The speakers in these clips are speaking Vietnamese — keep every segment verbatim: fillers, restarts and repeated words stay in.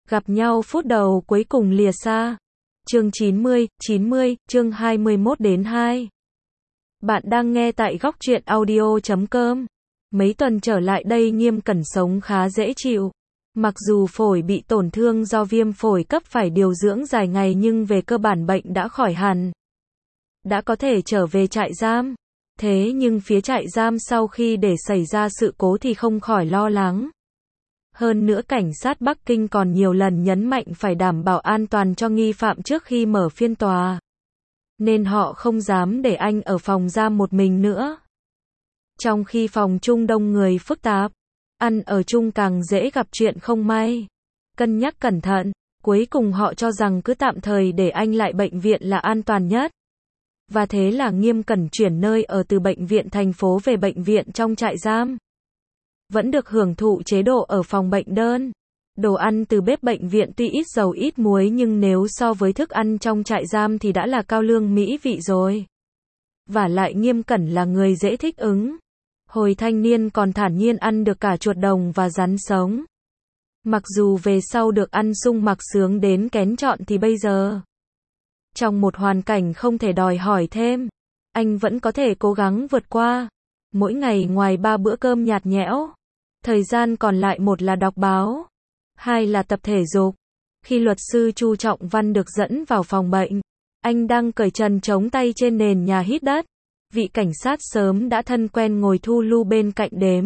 Gặp nhau phút đầu cuối cùng lìa xa. Chương chín mươi, chín mươi, chương hai mươi mốt đến hai. Bạn đang nghe tại góc truyện audio chấm com. Mấy tuần trở lại đây Nghiêm Cẩn sống khá dễ chịu. Mặc dù phổi bị tổn thương do viêm phổi cấp phải điều dưỡng dài ngày nhưng về cơ bản bệnh đã khỏi hẳn. Đã có thể trở về trại giam. Thế nhưng phía trại giam sau khi để xảy ra sự cố thì không khỏi lo lắng. Hơn nữa cảnh sát Bắc Kinh còn nhiều lần nhấn mạnh phải đảm bảo an toàn cho nghi phạm trước khi mở phiên tòa. Nên họ không dám để anh ở phòng giam một mình nữa. Trong khi phòng chung đông người phức tạp, ăn ở chung càng dễ gặp chuyện không may. Cân nhắc cẩn thận, cuối cùng họ cho rằng cứ tạm thời để anh lại bệnh viện là an toàn nhất. Và thế là Nghiêm Cẩn chuyển nơi ở từ bệnh viện thành phố về bệnh viện trong trại giam. Vẫn được hưởng thụ chế độ ở phòng bệnh đơn. Đồ ăn từ bếp bệnh viện tuy ít dầu ít muối nhưng nếu so với thức ăn trong trại giam thì đã là cao lương mỹ vị rồi. Vả lại Nghiêm Cẩn là người dễ thích ứng. Hồi thanh niên còn thản nhiên ăn được cả chuột đồng và rắn sống. Mặc dù về sau được ăn sung mặc sướng đến kén chọn thì bây giờ, trong một hoàn cảnh không thể đòi hỏi thêm, anh vẫn có thể cố gắng vượt qua. Mỗi ngày ngoài ba bữa cơm nhạt nhẽo, thời gian còn lại một là đọc báo, hai là tập thể dục. Khi luật sư Chu Trọng Văn được dẫn vào phòng bệnh, anh đang cởi trần chống tay trên nền nhà hít đất. Vị cảnh sát sớm đã thân quen ngồi thu lưu bên cạnh đếm.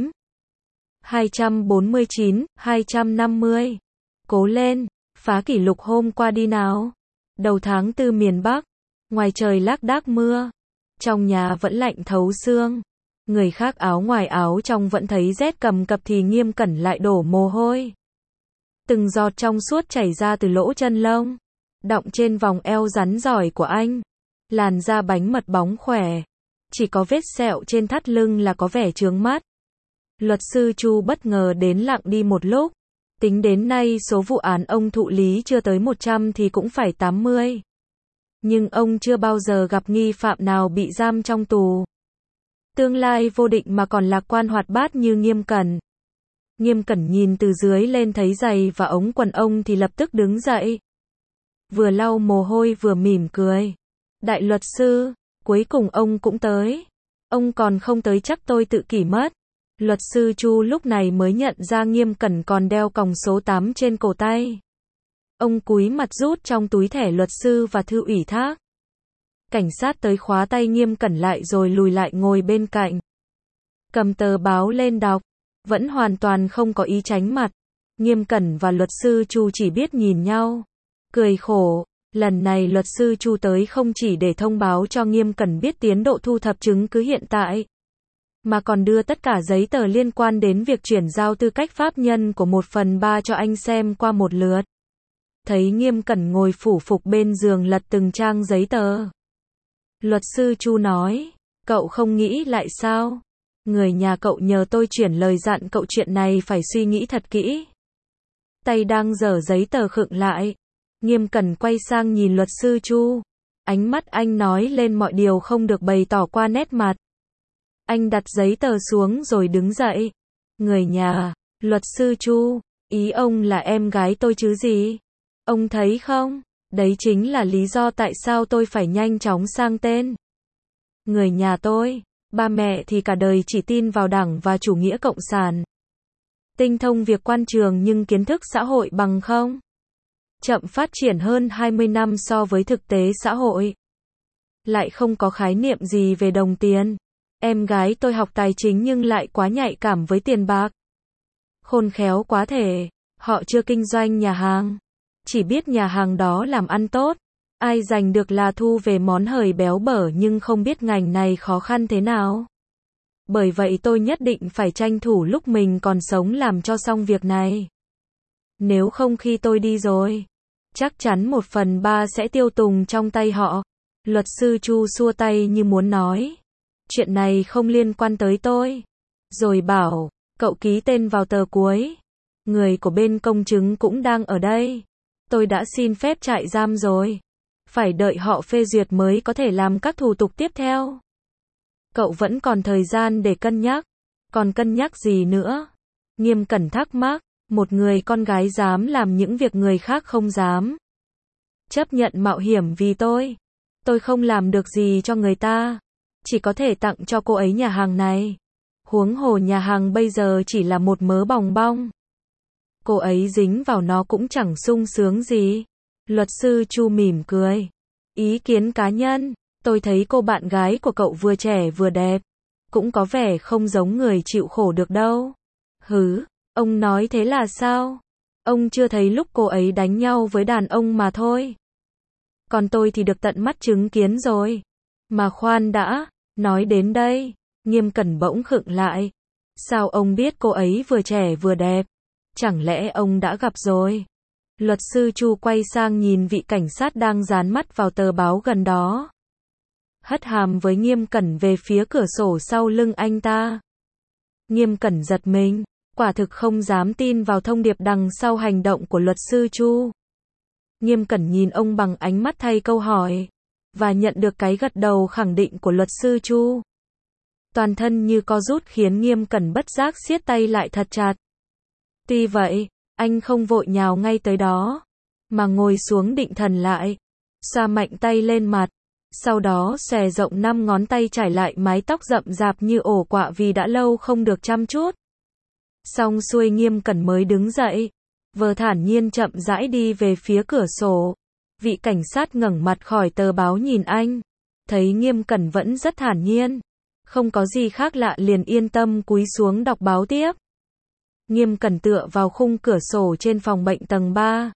hai trăm bốn mươi chín, hai trăm năm mươi. Cố lên, phá kỷ lục hôm qua đi nào. Đầu tháng tư miền Bắc, ngoài trời lác đác mưa, trong nhà vẫn lạnh thấu xương. Người khác áo ngoài áo trong vẫn thấy rét cầm cập thì Nghiêm Cẩn lại đổ mồ hôi. Từng giọt trong suốt chảy ra từ lỗ chân lông, đọng trên vòng eo rắn giỏi của anh. Làn da bánh mật bóng khỏe, chỉ có vết sẹo trên thắt lưng là có vẻ chướng mắt. Luật sư Chu bất ngờ đến lặng đi một lúc. Tính đến nay số vụ án ông thụ lý chưa tới một trăm thì cũng phải tám mươi. Nhưng ông chưa bao giờ gặp nghi phạm nào bị giam trong tù. Tương lai vô định mà còn lạc quan hoạt bát như Nghiêm Cẩn. Nghiêm Cẩn nhìn từ dưới lên thấy giày và ống quần ông thì lập tức đứng dậy. Vừa lau mồ hôi vừa mỉm cười. Đại luật sư, cuối cùng ông cũng tới. Ông còn không tới chắc tôi tự kỷ mất. Luật sư Chu lúc này mới nhận ra Nghiêm Cẩn còn đeo còng số tám trên cổ tay. Ông cúi mặt rút trong túi thẻ luật sư và thư ủy thác. Cảnh sát tới khóa tay Nghiêm Cẩn lại rồi lùi lại ngồi bên cạnh. Cầm tờ báo lên đọc, vẫn hoàn toàn không có ý tránh mặt. Nghiêm Cẩn và luật sư Chu chỉ biết nhìn nhau, cười khổ. Lần này luật sư Chu tới không chỉ để thông báo cho Nghiêm Cẩn biết tiến độ thu thập chứng cứ hiện tại, mà còn đưa tất cả giấy tờ liên quan đến việc chuyển giao tư cách pháp nhân của một phần ba cho anh xem qua một lượt. Thấy Nghiêm Cẩn ngồi phủ phục bên giường lật từng trang giấy tờ, luật sư Chu nói, cậu không nghĩ lại sao? Người nhà cậu nhờ tôi chuyển lời dặn cậu chuyện này phải suy nghĩ thật kỹ. Tay đang dở giấy tờ khựng lại. Nghiêm Cẩn quay sang nhìn luật sư Chu. Ánh mắt anh nói lên mọi điều không được bày tỏ qua nét mặt. Anh đặt giấy tờ xuống rồi đứng dậy. Người nhà, luật sư Chu, ý ông là em gái tôi chứ gì? Ông thấy không? Đấy chính là lý do tại sao tôi phải nhanh chóng sang tên. Người nhà tôi, ba mẹ thì cả đời chỉ tin vào Đảng và chủ nghĩa cộng sản. Tinh thông việc quan trường nhưng kiến thức xã hội bằng không. Chậm phát triển hơn hai mươi năm so với thực tế xã hội. Lại không có khái niệm gì về đồng tiền. Em gái tôi học tài chính nhưng lại quá nhạy cảm với tiền bạc. Khôn khéo quá thể, họ chưa kinh doanh nhà hàng. Chỉ biết nhà hàng đó làm ăn tốt. Ai giành được là thu về món hời béo bở nhưng không biết ngành này khó khăn thế nào. Bởi vậy tôi nhất định phải tranh thủ lúc mình còn sống làm cho xong việc này. Nếu không khi tôi đi rồi, chắc chắn một phần ba sẽ tiêu tùng trong tay họ. Luật sư Chu xua tay như muốn nói, chuyện này không liên quan tới tôi. Rồi bảo, cậu ký tên vào tờ cuối. Người của bên công chứng cũng đang ở đây. Tôi đã xin phép trại giam rồi. Phải đợi họ phê duyệt mới có thể làm các thủ tục tiếp theo. Cậu vẫn còn thời gian để cân nhắc. Còn cân nhắc gì nữa? Nghiêm Cẩn thắc mắc. Một người con gái dám làm những việc người khác không dám. Chấp nhận mạo hiểm vì tôi. Tôi không làm được gì cho người ta. Chỉ có thể tặng cho cô ấy nhà hàng này. Huống hồ nhà hàng bây giờ chỉ là một mớ bòng bong. Cô ấy dính vào nó cũng chẳng sung sướng gì. Luật sư Chu mỉm cười. Ý kiến cá nhân, tôi thấy cô bạn gái của cậu vừa trẻ vừa đẹp. Cũng có vẻ không giống người chịu khổ được đâu. Hứ, ông nói thế là sao? Ông chưa thấy lúc cô ấy đánh nhau với đàn ông mà thôi. Còn tôi thì được tận mắt chứng kiến rồi. Mà khoan đã, nói đến đây, Nghiêm Cẩn bỗng khựng lại. Sao ông biết cô ấy vừa trẻ vừa đẹp? Chẳng lẽ ông đã gặp rồi? Luật sư Chu quay sang nhìn vị cảnh sát đang dán mắt vào tờ báo gần đó. Hất hàm với Nghiêm Cẩn về phía cửa sổ sau lưng anh ta. Nghiêm Cẩn giật mình, quả thực không dám tin vào thông điệp đằng sau hành động của luật sư Chu. Nghiêm Cẩn nhìn ông bằng ánh mắt thay câu hỏi, và nhận được cái gật đầu khẳng định của luật sư Chu. Toàn thân như co rút khiến Nghiêm Cẩn bất giác siết tay lại thật chặt. Tuy vậy, anh không vội nhào ngay tới đó, mà ngồi xuống định thần lại, xoa mạnh tay lên mặt, sau đó xòe rộng năm ngón tay trải lại mái tóc rậm rạp như ổ quạ vì đã lâu không được chăm chút. Xong xuôi Nghiêm Cẩn mới đứng dậy, vờ thản nhiên chậm rãi đi về phía cửa sổ. Vị cảnh sát ngẩng mặt khỏi tờ báo nhìn anh, thấy Nghiêm Cẩn vẫn rất thản nhiên, không có gì khác lạ liền yên tâm cúi xuống đọc báo tiếp. Nghiêm Cẩn tựa vào khung cửa sổ trên phòng bệnh tầng ba.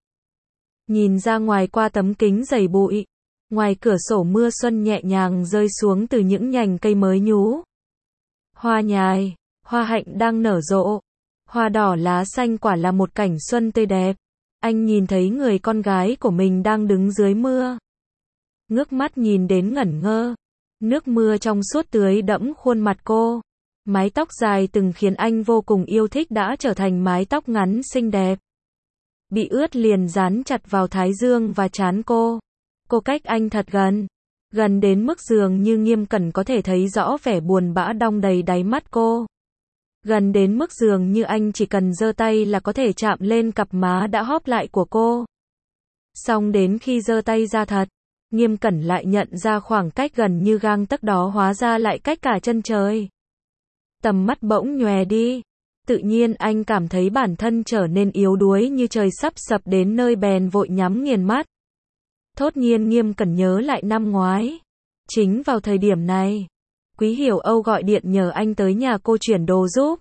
Nhìn ra ngoài qua tấm kính dày bụi. Ngoài cửa sổ mưa xuân nhẹ nhàng rơi xuống từ những nhành cây mới nhú. Hoa nhài, hoa hạnh đang nở rộ. Hoa đỏ lá xanh quả là một cảnh xuân tươi đẹp. Anh nhìn thấy người con gái của mình đang đứng dưới mưa. Ngước mắt nhìn đến ngẩn ngơ. Nước mưa trong suốt tưới đẫm khuôn mặt cô. Mái tóc dài từng khiến anh vô cùng yêu thích đã trở thành mái tóc ngắn xinh đẹp. Bị ướt liền dán chặt vào thái dương và trán cô. Cô cách anh thật gần. Gần đến mức dường như Nghiêm Cẩn có thể thấy rõ vẻ buồn bã đong đầy đáy mắt cô. Gần đến mức dường như anh chỉ cần giơ tay là có thể chạm lên cặp má đã hóp lại của cô. Xong đến khi giơ tay ra thật, Nghiêm Cẩn lại nhận ra khoảng cách gần như gang tấc đó hóa ra lại cách cả chân trời. Tầm mắt bỗng nhòe đi. Tự nhiên anh cảm thấy bản thân trở nên yếu đuối như trời sắp sập đến nơi bèn vội nhắm nghiền mắt. Thốt nhiên Nghiêm Cẩn nhớ lại năm ngoái. Chính vào thời điểm này, Quý Hiểu Âu gọi điện nhờ anh tới nhà cô chuyển đồ giúp.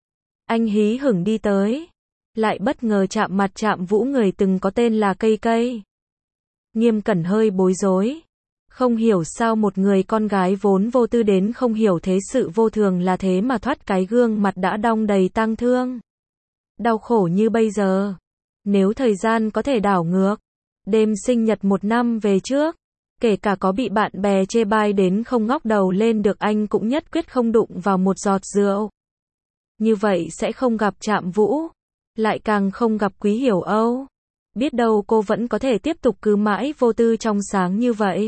Anh hí hửng đi tới. Lại bất ngờ chạm mặt chạm vũ người từng có tên là Cây Cây. Nghiêm Cẩn hơi bối rối. Không hiểu sao một người con gái vốn vô tư đến không hiểu thế sự vô thường là thế mà thoát cái gương mặt đã đong đầy tang thương. Đau khổ như bây giờ. Nếu thời gian có thể đảo ngược. Đêm sinh nhật một năm về trước. Kể cả có bị bạn bè chê bai đến không ngóc đầu lên được anh cũng nhất quyết không đụng vào một giọt rượu. Như vậy sẽ không gặp Trạm Vũ. Lại càng không gặp Quý Hiểu Âu. Biết đâu cô vẫn có thể tiếp tục cứ mãi vô tư trong sáng như vậy.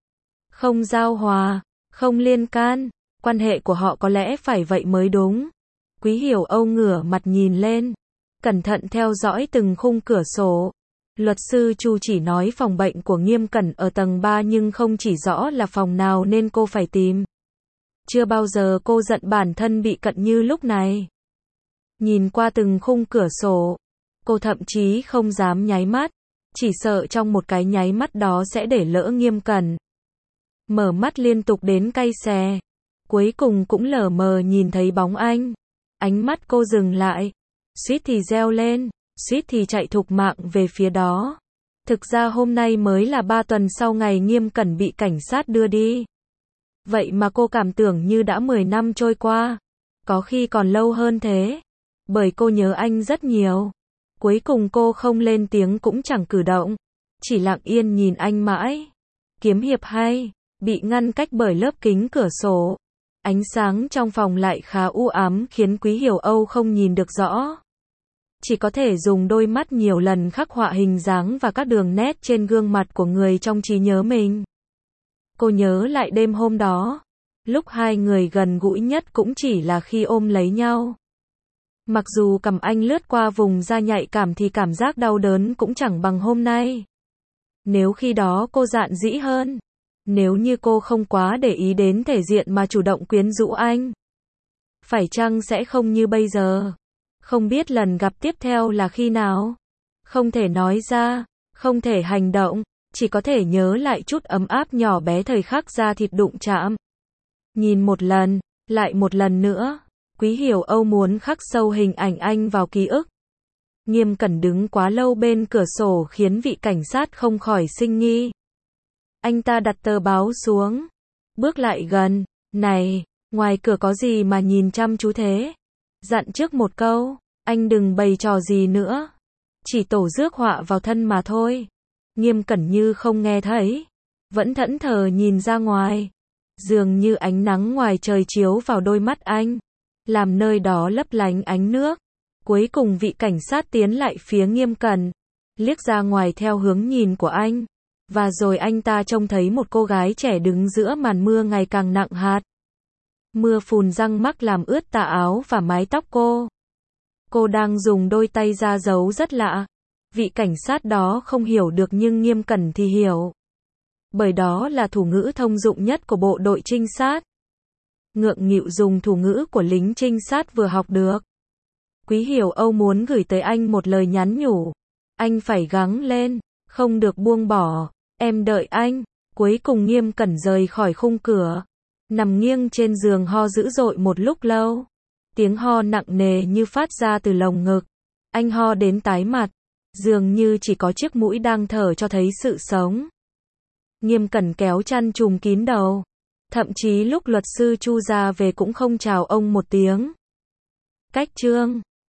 Không giao hòa, không liên can, quan hệ của họ có lẽ phải vậy mới đúng. Quý Hiểu Âu ngửa mặt nhìn lên, cẩn thận theo dõi từng khung cửa sổ. Luật sư Chu chỉ nói phòng bệnh của Nghiêm Cẩn ở tầng ba nhưng không chỉ rõ là phòng nào nên cô phải tìm. Chưa bao giờ cô giận bản thân bị cận như lúc này. Nhìn qua từng khung cửa sổ, cô thậm chí không dám nháy mắt, chỉ sợ trong một cái nháy mắt đó sẽ để lỡ Nghiêm Cẩn. Mở mắt liên tục đến cay xè. Cuối cùng cũng lờ mờ nhìn thấy bóng anh. Ánh mắt cô dừng lại. Suýt thì reo lên. Suýt thì chạy thục mạng về phía đó. Thực ra hôm nay mới là ba tuần sau ngày Nghiêm Cẩn bị cảnh sát đưa đi. Vậy mà cô cảm tưởng như đã mười năm trôi qua. Có khi còn lâu hơn thế. Bởi cô nhớ anh rất nhiều. Cuối cùng cô không lên tiếng cũng chẳng cử động. Chỉ lặng yên nhìn anh mãi. Kiếm hiệp hay. Bị ngăn cách bởi lớp kính cửa sổ. Ánh sáng trong phòng lại khá u ám khiến Quý Hiểu Âu không nhìn được rõ. Chỉ có thể dùng đôi mắt nhiều lần khắc họa hình dáng và các đường nét trên gương mặt của người trong trí nhớ mình. Cô nhớ lại đêm hôm đó. Lúc hai người gần gũi nhất cũng chỉ là khi ôm lấy nhau. Mặc dù cầm anh lướt qua vùng da nhạy cảm thì cảm giác đau đớn cũng chẳng bằng hôm nay. Nếu khi đó cô dạn dĩ hơn, nếu như cô không quá để ý đến thể diện mà chủ động quyến rũ anh, phải chăng sẽ không như bây giờ? Không biết lần gặp tiếp theo là khi nào? Không thể nói ra, không thể hành động, chỉ có thể nhớ lại chút ấm áp nhỏ bé thời khắc da thịt đụng chạm. Nhìn một lần, lại một lần nữa, Quý Hiểu Âu muốn khắc sâu hình ảnh anh vào ký ức. Nghiêm Cẩn đứng quá lâu bên cửa sổ khiến vị cảnh sát không khỏi sinh nghi. Anh ta đặt tờ báo xuống, bước lại gần, này, ngoài cửa có gì mà nhìn chăm chú thế? Dặn trước một câu, anh đừng bày trò gì nữa. Chỉ tổ rước họa vào thân mà thôi. Nghiêm Cẩn như không nghe thấy, vẫn thẫn thờ nhìn ra ngoài. Dường như ánh nắng ngoài trời chiếu vào đôi mắt anh, làm nơi đó lấp lánh ánh nước. Cuối cùng vị cảnh sát tiến lại phía Nghiêm Cẩn, liếc ra ngoài theo hướng nhìn của anh. Và rồi anh ta trông thấy một cô gái trẻ đứng giữa màn mưa ngày càng nặng hạt. Mưa phùn răng mắc làm ướt tà áo và mái tóc cô. Cô đang dùng đôi tay ra dấu rất lạ. Vị cảnh sát đó không hiểu được nhưng Nghiêm Cẩn thì hiểu. Bởi đó là thủ ngữ thông dụng nhất của bộ đội trinh sát. Ngượng nghịu dùng thủ ngữ của lính trinh sát vừa học được. Quý Hiểu Âu muốn gửi tới anh một lời nhắn nhủ. Anh phải gắng lên, không được buông bỏ, em đợi anh. Cuối cùng Nghiêm Cẩn rời khỏi khung cửa, nằm nghiêng trên giường ho dữ dội một lúc lâu. Tiếng ho nặng nề như phát ra từ lồng ngực. Anh ho đến tái mặt, dường như chỉ có chiếc mũi đang thở cho thấy sự sống. Nghiêm Cẩn kéo chăn trùm kín đầu. Thậm chí lúc luật sư Chu ra về cũng không chào ông một tiếng. Cách chương